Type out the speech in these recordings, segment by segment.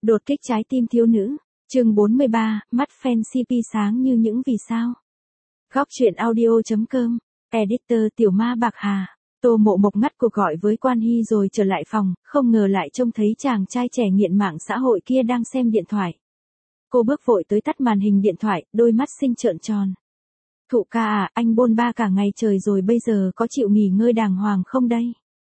Đột kích trái tim thiếu nữ. Chương 43, mắt fan CP sáng như những vì sao. Góc truyện audio.com. Editor Tiểu Ma Bạc Hà. Tô Mộ Mộc ngắt cuộc gọi với Quan Hy rồi trở lại phòng, không ngờ lại trông thấy chàng trai trẻ nghiện mạng xã hội kia đang xem điện thoại. Cô bước vội tới tắt màn hình điện thoại, đôi mắt xinh trợn tròn. Thụ ca à, anh bôn ba cả ngày trời rồi bây giờ có chịu nghỉ ngơi đàng hoàng không đây?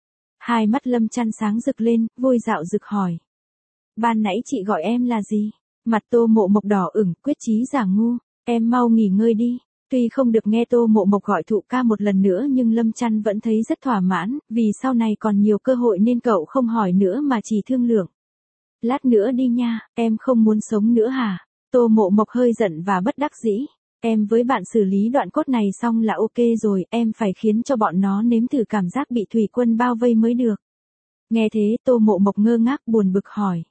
Hai mắt Lâm Chăn sáng rực lên, vui dạo rực hỏi. Ban nãy chị gọi em là gì? Mặt Tô Mộ Mộc đỏ ửng, quyết chí giả ngu, em mau nghỉ ngơi đi. Tuy không được nghe Tô Mộ Mộc gọi thụ ca một lần nữa nhưng Lâm Chăn vẫn thấy rất thỏa mãn, vì sau này còn nhiều cơ hội nên cậu không hỏi nữa mà chỉ thương lượng. Lát nữa đi nha, em không muốn sống nữa hả? Tô Mộ Mộc hơi giận và bất đắc dĩ. Em với bạn xử lý đoạn cốt này xong là ok rồi, em phải khiến cho bọn nó nếm thử cảm giác bị thủy quân bao vây mới được. Nghe thế Tô Mộ Mộc ngơ ngác buồn bực hỏi.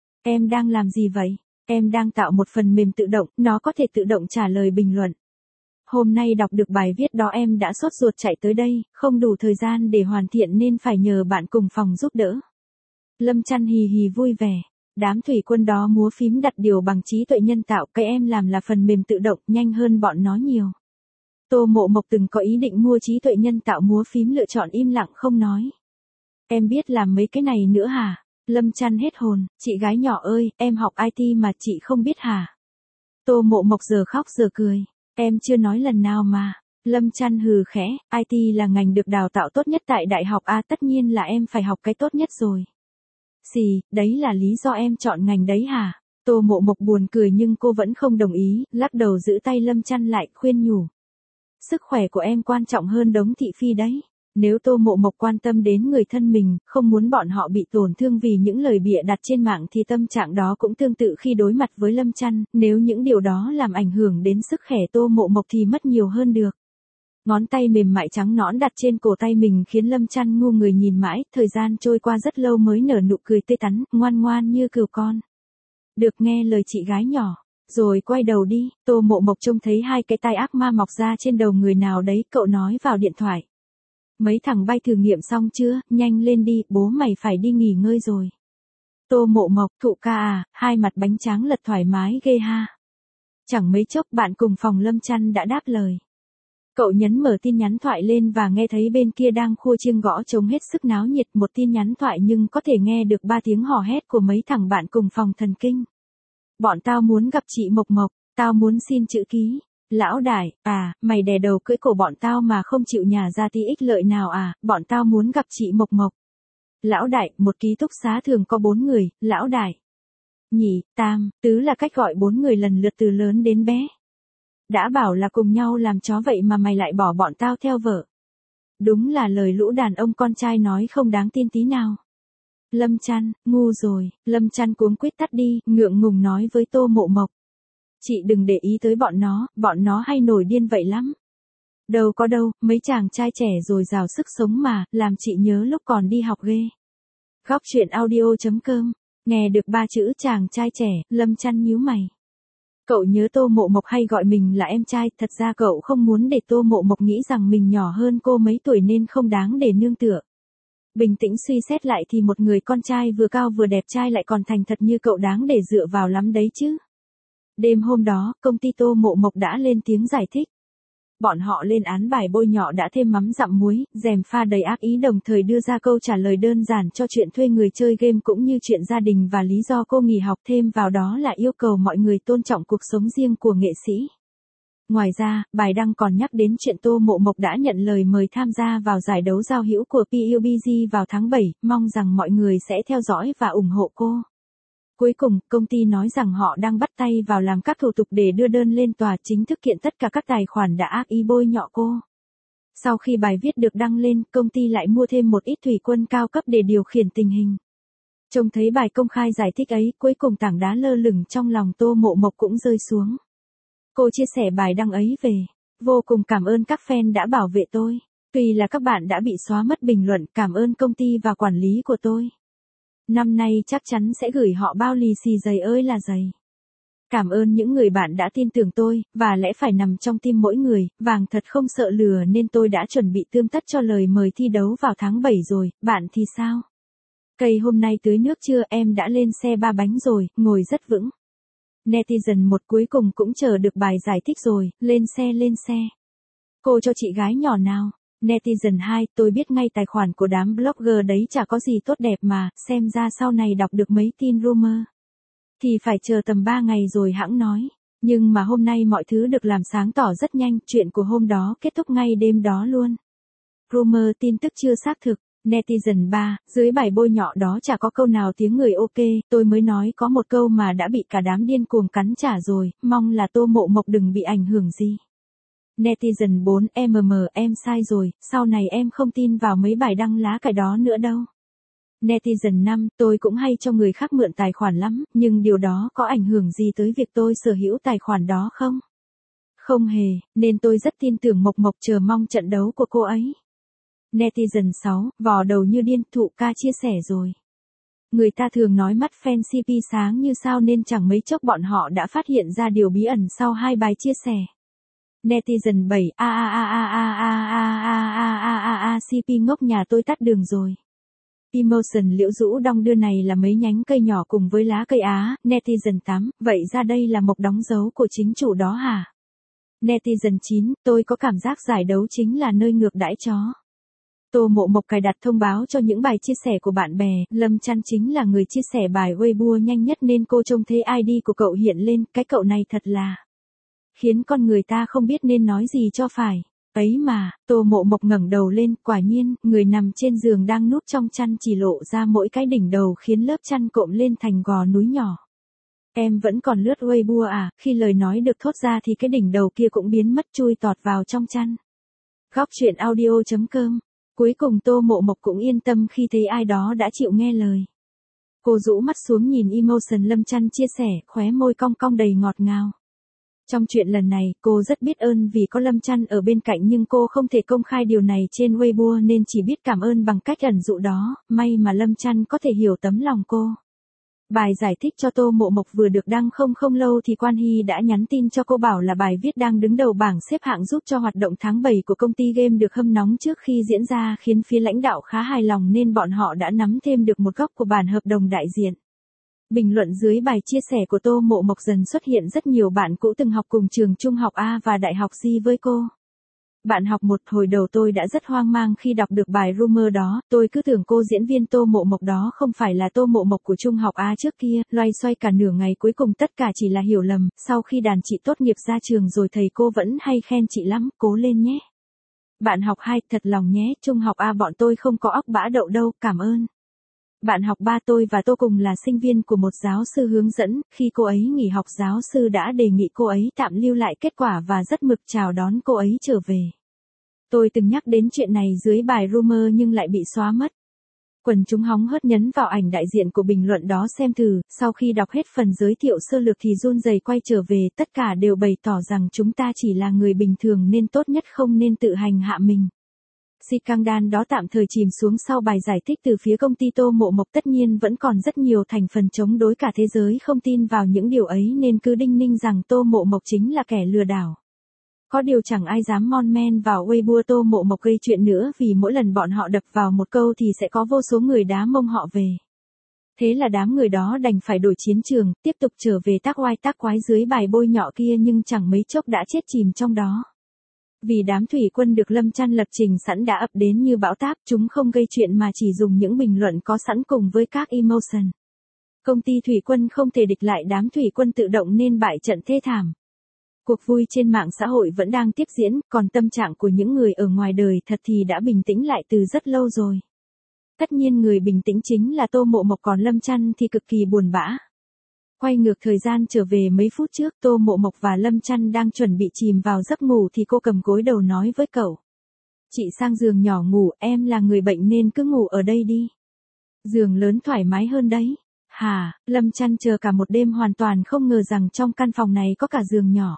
Em đang làm gì vậy? Em đang tạo một phần mềm tự động, nó có thể tự động trả lời bình luận. Hôm nay đọc được bài viết đó em đã sốt ruột chạy tới đây, không đủ thời gian để hoàn thiện nên phải nhờ bạn cùng phòng giúp đỡ. Lâm Chăn hì hì vui vẻ. Đám thủy quân đó múa phím đặt điều bằng trí tuệ nhân tạo, cái em làm là phần mềm tự động, nhanh hơn bọn nó nhiều. Tô Mộ Mộc từng có ý định mua trí tuệ nhân tạo múa phím lựa chọn im lặng không nói. Em biết làm mấy cái này nữa hả? Lâm Chăn hết hồn, chị gái nhỏ ơi, em học IT mà chị không biết hả? Tô Mộ Mộc giờ khóc giờ cười. Em chưa nói lần nào mà. Lâm Chăn hừ khẽ, IT là ngành được đào tạo tốt nhất tại đại học A, tất nhiên là em phải học cái tốt nhất rồi. Gì, đấy là lý do em chọn ngành đấy hả? Tô Mộ Mộc buồn cười nhưng cô vẫn không đồng ý, lắc đầu giữ tay Lâm Chăn lại, khuyên nhủ. Sức khỏe của em quan trọng hơn đống thị phi đấy. Nếu Tô Mộ Mộc quan tâm đến người thân mình, không muốn bọn họ bị tổn thương vì những lời bịa đặt trên mạng thì tâm trạng đó cũng tương tự khi đối mặt với Lâm Chăn, nếu những điều đó làm ảnh hưởng đến sức khỏe Tô Mộ Mộc thì mất nhiều hơn được. Ngón tay mềm mại trắng nõn đặt trên cổ tay mình khiến Lâm Chăn ngu người nhìn mãi, thời gian trôi qua rất lâu mới nở nụ cười tươi tắn, ngoan ngoan như cừu con. Được nghe lời chị gái nhỏ, rồi quay đầu đi, Tô Mộ Mộc trông thấy hai cái tai ác ma mọc ra trên đầu người nào đấy, cậu nói vào điện thoại. Mấy thằng bay thử nghiệm xong chưa, nhanh lên đi, bố mày phải đi nghỉ ngơi rồi. Tô Mộ Mộc, thụ ca à, hai mặt bánh tráng lật thoải mái ghê ha. Chẳng mấy chốc bạn cùng phòng Lâm Chăn đã đáp lời. Cậu nhấn mở tin nhắn thoại lên và nghe thấy bên kia đang khua chiêng gõ trống hết sức náo nhiệt, một tin nhắn thoại nhưng có thể nghe được 3 tiếng hò hét của mấy thằng bạn cùng phòng thần kinh. Bọn tao muốn gặp chị Mộc Mộc, tao muốn xin chữ ký. Lão đại, à, mày đè đầu cưỡi cổ bọn tao mà không chịu nhả ra tí ích lợi nào à, bọn tao muốn gặp chị Mộc Mộc. Lão đại, một ký túc xá thường có 4 người, lão đại. Nhị, tam, tứ là cách gọi 4 người lần lượt từ lớn đến bé. Đã bảo là cùng nhau làm chó vậy mà mày lại bỏ bọn tao theo vợ. Đúng là lời lũ đàn ông con trai nói không đáng tin tí nào. Lâm Chăn, ngu rồi, Lâm Chăn cuống quýt tắt đi, ngượng ngùng nói với Tô Mộ Mộc. Chị đừng để ý tới bọn nó hay nổi điên vậy lắm. Đâu có đâu, mấy chàng trai trẻ rồi rào sức sống mà, làm chị nhớ lúc còn đi học ghê. Góc truyện audio.com, nghe được 3 chữ chàng trai trẻ, Lâm Chăn nhíu mày. Cậu nhớ Tô Mộ Mộc hay gọi mình là em trai, thật ra cậu không muốn để Tô Mộ Mộc nghĩ rằng mình nhỏ hơn cô mấy tuổi nên không đáng để nương tựa. Bình tĩnh suy xét lại thì một người con trai vừa cao vừa đẹp trai lại còn thành thật như cậu đáng để dựa vào lắm đấy chứ. Đêm hôm đó, công ty Tô Mộ Mộc đã lên tiếng giải thích. Bọn họ lên án bài bôi nhọ đã thêm mắm dặm muối, dèm pha đầy ác ý, đồng thời đưa ra câu trả lời đơn giản cho chuyện thuê người chơi game cũng như chuyện gia đình và lý do cô nghỉ học, thêm vào đó là yêu cầu mọi người tôn trọng cuộc sống riêng của nghệ sĩ. Ngoài ra, bài đăng còn nhắc đến chuyện Tô Mộ Mộc đã nhận lời mời tham gia vào giải đấu giao hữu của PUBG vào tháng 7, mong rằng mọi người sẽ theo dõi và ủng hộ cô. Cuối cùng, công ty nói rằng họ đang bắt tay vào làm các thủ tục để đưa đơn lên tòa, chính thức kiện tất cả các tài khoản đã ác ý bôi nhọ cô. Sau khi bài viết được đăng lên, công ty lại mua thêm một ít thủy quân cao cấp để điều khiển tình hình. Trông thấy bài công khai giải thích ấy, cuối cùng tảng đá lơ lửng trong lòng Tô Mộ Mộc cũng rơi xuống. Cô chia sẻ bài đăng ấy về. Vô cùng cảm ơn các fan đã bảo vệ tôi. Tuy là các bạn đã bị xóa mất bình luận, cảm ơn công ty và quản lý của tôi. Năm nay chắc chắn sẽ gửi họ bao lì xì dày ơi là dày. Cảm ơn những người bạn đã tin tưởng tôi, và lẽ phải nằm trong tim mỗi người, vàng thật không sợ lừa nên tôi đã chuẩn bị tươm tất cho lời mời thi đấu vào tháng 7 rồi, bạn thì sao? Cây hôm nay tưới nước chưa, em đã lên xe 3 bánh rồi, ngồi rất vững. Netizen 1 cuối cùng cũng chờ được bài giải thích rồi, lên xe lên xe. Cô cho chị gái nhỏ nào. Netizen 2, tôi biết ngay tài khoản của đám blogger đấy chả có gì tốt đẹp mà, xem ra sau này đọc được mấy tin rumor. Thì phải chờ tầm 3 ngày rồi hãng nói. Nhưng mà hôm nay mọi thứ được làm sáng tỏ rất nhanh, chuyện của hôm đó kết thúc ngay đêm đó luôn. Rumor tin tức chưa xác thực. Netizen 3, dưới bài bôi nhọ đó chả có câu nào tiếng người ok, tôi mới nói có một câu mà đã bị cả đám điên cuồng cắn trả rồi, mong là Tô Mộ Mộc đừng bị ảnh hưởng gì. Netizen 4, em sai rồi, sau này em không tin vào mấy bài đăng lá cải đó nữa đâu. Netizen 5, tôi cũng hay cho người khác mượn tài khoản lắm, nhưng điều đó có ảnh hưởng gì tới việc tôi sở hữu tài khoản đó không? Không hề, nên tôi rất tin tưởng Mộc Mộc, chờ mong trận đấu của cô ấy. Netizen 6, vò đầu như điên, Thụ ca chia sẻ rồi. Người ta thường nói mắt fan CP sáng như sao nên chẳng mấy chốc bọn họ đã phát hiện ra điều bí ẩn sau 2 bài chia sẻ. Netizen 7, CP ngốc nhà tôi tắt đường rồi. Emotion liễu rũ đong đưa này là mấy nhánh cây nhỏ cùng với lá cây Á. Netizen 8, vậy ra đây là Mộc đóng dấu của chính chủ đó hả? Netizen 9, tôi có cảm giác giải đấu chính là nơi ngược đãi chó. Tô Mộ Mộc cài đặt thông báo cho những bài chia sẻ của bạn bè, Lâm Chăn chính là người chia sẻ bài Weibo nhanh nhất nên cô trông thấy ID của cậu hiện lên, cái cậu này thật là khiến con người ta không biết nên nói gì cho phải. Ấy mà, Tô Mộ Mộc ngẩng đầu lên, quả nhiên, người nằm trên giường đang núp trong chăn chỉ lộ ra mỗi cái đỉnh đầu khiến lớp chăn cộm lên thành gò núi nhỏ. Em vẫn còn lướt Weibo à? Khi lời nói được thốt ra thì cái đỉnh đầu kia cũng biến mất chui tọt vào trong chăn. Góc chuyện audio.com. Cuối cùng Tô Mộ Mộc cũng yên tâm khi thấy ai đó đã chịu nghe lời. Cô rũ mắt xuống nhìn emotion Lâm Chăn chia sẻ, khóe môi cong cong đầy ngọt ngào. Trong chuyện lần này, cô rất biết ơn vì có Lâm Chăn ở bên cạnh nhưng cô không thể công khai điều này trên Weibo nên chỉ biết cảm ơn bằng cách ẩn dụ đó, may mà Lâm Chăn có thể hiểu tấm lòng cô. Bài giải thích cho Tô Mộ Mộc vừa được đăng không lâu thì Quan Hy đã nhắn tin cho cô bảo là bài viết đang đứng đầu bảng xếp hạng giúp cho hoạt động tháng 7 của công ty game được hâm nóng trước khi diễn ra khiến phía lãnh đạo khá hài lòng nên bọn họ đã nắm thêm được một góc của bản hợp đồng đại diện. Bình luận dưới bài chia sẻ của Tô Mộ Mộc dần xuất hiện rất nhiều bạn cũ từng học cùng trường trung học A và đại học G với cô. Bạn học 1, hồi đầu tôi đã rất hoang mang khi đọc được bài rumor đó, tôi cứ tưởng cô diễn viên Tô Mộ Mộc đó không phải là Tô Mộ Mộc của trung học A trước kia, loay xoay cả nửa ngày cuối cùng tất cả chỉ là hiểu lầm, sau khi đàn chị tốt nghiệp ra trường rồi thầy cô vẫn hay khen chị lắm, cố lên nhé. Bạn học 2, thật lòng nhé, trung học A bọn tôi không có óc bã đậu đâu, cảm ơn. Bạn học 3, tôi và Tô cùng là sinh viên của một giáo sư hướng dẫn, khi cô ấy nghỉ học giáo sư đã đề nghị cô ấy tạm lưu lại kết quả và rất mực chào đón cô ấy trở về. Tôi từng nhắc đến chuyện này dưới bài rumor nhưng lại bị xóa mất. Quần chúng hóng hớt nhấn vào ảnh đại diện của bình luận đó xem thử, sau khi đọc hết phần giới thiệu sơ lược thì run rẩy quay trở về, tất cả đều bày tỏ rằng chúng ta chỉ là người bình thường nên tốt nhất không nên tự hành hạ mình. Scandal đó tạm thời chìm xuống sau bài giải thích từ phía công ty Tô Mộ Mộc, tất nhiên vẫn còn rất nhiều thành phần chống đối cả thế giới không tin vào những điều ấy nên cứ đinh ninh rằng Tô Mộ Mộc chính là kẻ lừa đảo. Có điều chẳng ai dám mon men vào Weibo Tô Mộ Mộc gây chuyện nữa vì mỗi lần bọn họ đập vào một câu thì sẽ có vô số người đá mông họ về. Thế là đám người đó đành phải đổi chiến trường, tiếp tục trở về tác oai tác quái dưới bài bôi nhọ kia nhưng chẳng mấy chốc đã chết chìm trong đó. Vì đám thủy quân được Lâm Chăn lập trình sẵn đã ập đến như bão táp, chúng không gây chuyện mà chỉ dùng những bình luận có sẵn cùng với các emotion. Công ty thủy quân không thể địch lại đám thủy quân tự động nên bại trận thê thảm. Cuộc vui trên mạng xã hội vẫn đang tiếp diễn, còn tâm trạng của những người ở ngoài đời thật thì đã bình tĩnh lại từ rất lâu rồi. Tất nhiên người bình tĩnh chính là Tô Mộ Mộc, còn Lâm Chăn thì cực kỳ buồn bã. Quay ngược thời gian trở về mấy phút trước, Tô Mộ Mộc và Lâm Chăn đang chuẩn bị chìm vào giấc ngủ thì cô cầm gối đầu nói với cậu. Chị sang giường nhỏ ngủ, em là người bệnh nên cứ ngủ ở đây đi. Giường lớn thoải mái hơn đấy. Hả, Lâm Chăn chờ cả một đêm hoàn toàn không ngờ rằng trong căn phòng này có cả giường nhỏ.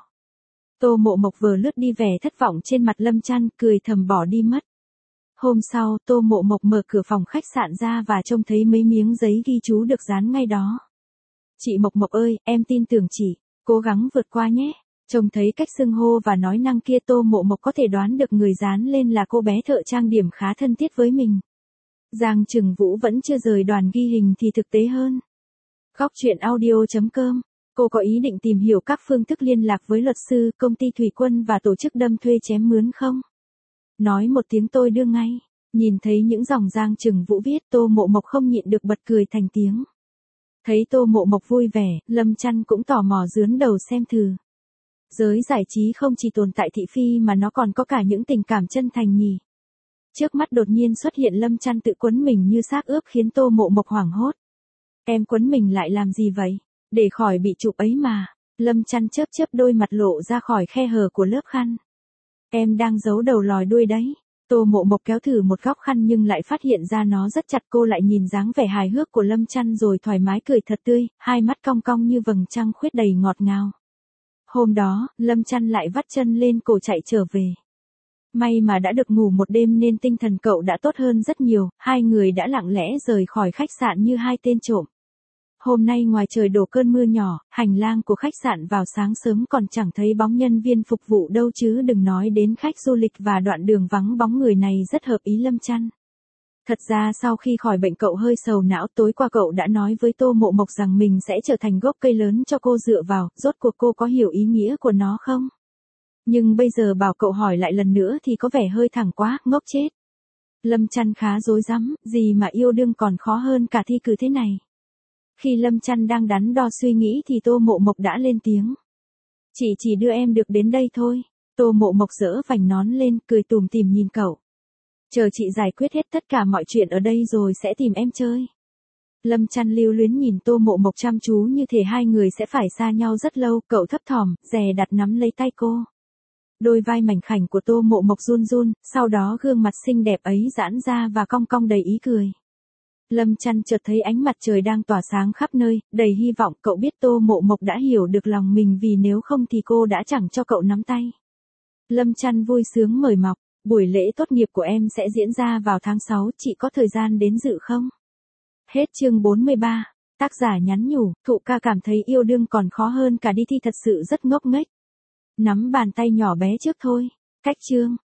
Tô Mộ Mộc vừa lướt đi vẻ thất vọng trên mặt Lâm Chăn, cười thầm bỏ đi mất. Hôm sau, Tô Mộ Mộc mở cửa phòng khách sạn ra và trông thấy mấy miếng giấy ghi chú được dán ngay đó. Chị Mộc Mộc ơi, em tin tưởng chị, cố gắng vượt qua nhé. Trông thấy cách xưng hô và nói năng kia Tô Mộ Mộc có thể đoán được người dán lên là cô bé thợ trang điểm khá thân thiết với mình. Giang Trừng Vũ vẫn chưa rời đoàn ghi hình thì thực tế hơn. Góc chuyện audio.com. Cô có ý định tìm hiểu các phương thức liên lạc với luật sư, công ty thủy quân và tổ chức đâm thuê chém mướn không? Nói một tiếng tôi đưa ngay. Nhìn thấy những dòng Giang Trừng Vũ viết, Tô Mộ Mộc không nhịn được bật cười thành tiếng. Thấy Tô Mộ Mộc vui vẻ, Lâm Chăn cũng tò mò dướn đầu xem thử. Giới giải trí không chỉ tồn tại thị phi mà nó còn có cả những tình cảm chân thành nhỉ. Trước mắt đột nhiên xuất hiện Lâm Chăn tự quấn mình như xác ướp khiến Tô Mộ Mộc hoảng hốt. Em quấn mình lại làm gì vậy? Để khỏi bị chụp ấy mà. Lâm Chăn chớp chớp đôi mặt lộ ra khỏi khe hở của lớp khăn. Em đang giấu đầu lòi đuôi đấy. Tô Mộ Mộc kéo thử một góc khăn nhưng lại phát hiện ra nó rất chặt. Cô lại nhìn dáng vẻ hài hước của Lâm Chăn rồi thoải mái cười thật tươi, hai mắt cong cong như vầng trăng khuyết đầy ngọt ngào. Hôm đó, Lâm Chăn lại vắt chân lên cổ chạy trở về. May mà đã được ngủ một đêm nên tinh thần cậu đã tốt hơn rất nhiều, hai người đã lặng lẽ rời khỏi khách sạn như hai tên trộm. Hôm nay ngoài trời đổ cơn mưa nhỏ, hành lang của khách sạn vào sáng sớm còn chẳng thấy bóng nhân viên phục vụ đâu chứ đừng nói đến khách du lịch, và đoạn đường vắng bóng người này rất hợp ý Lâm Chăn. Thật ra sau khi khỏi bệnh cậu hơi sầu não, tối qua cậu đã nói với Tô Mộ Mộc rằng mình sẽ trở thành gốc cây lớn cho cô dựa vào, rốt cuộc cô có hiểu ý nghĩa của nó không? Nhưng bây giờ bảo cậu hỏi lại lần nữa thì có vẻ hơi thẳng quá, ngốc chết. Lâm Chăn khá rối rắm, gì mà yêu đương còn khó hơn cả thi cử thế này. Khi Lâm Chăn đang đắn đo suy nghĩ thì Tô Mộ Mộc đã lên tiếng. Chị chỉ đưa em được đến đây thôi. Tô Mộ Mộc giở vành nón lên, cười tủm tỉm nhìn cậu. Chờ chị giải quyết hết tất cả mọi chuyện ở đây rồi sẽ tìm em chơi. Lâm Chăn lưu luyến nhìn Tô Mộ Mộc chăm chú như thể hai người sẽ phải xa nhau rất lâu, cậu thấp thỏm, dè đặt nắm lấy tay cô. Đôi vai mảnh khảnh của Tô Mộ Mộc run run, sau đó gương mặt xinh đẹp ấy giãn ra và cong cong đầy ý cười. Lâm Chăn chợt thấy ánh mặt trời đang tỏa sáng khắp nơi, đầy hy vọng. Cậu biết Tô Mộ Mộc đã hiểu được lòng mình, vì nếu không thì cô đã chẳng cho cậu nắm tay. Lâm Chăn vui sướng mời mọc, buổi lễ tốt nghiệp của em sẽ diễn ra vào tháng 6, chị có thời gian đến dự không? Hết chương 43. Tác giả nhắn nhủ, Thụ Ca cảm thấy yêu đương còn khó hơn cả đi thi, thật sự rất ngốc nghếch. Nắm bàn tay nhỏ bé trước thôi. Cách chương.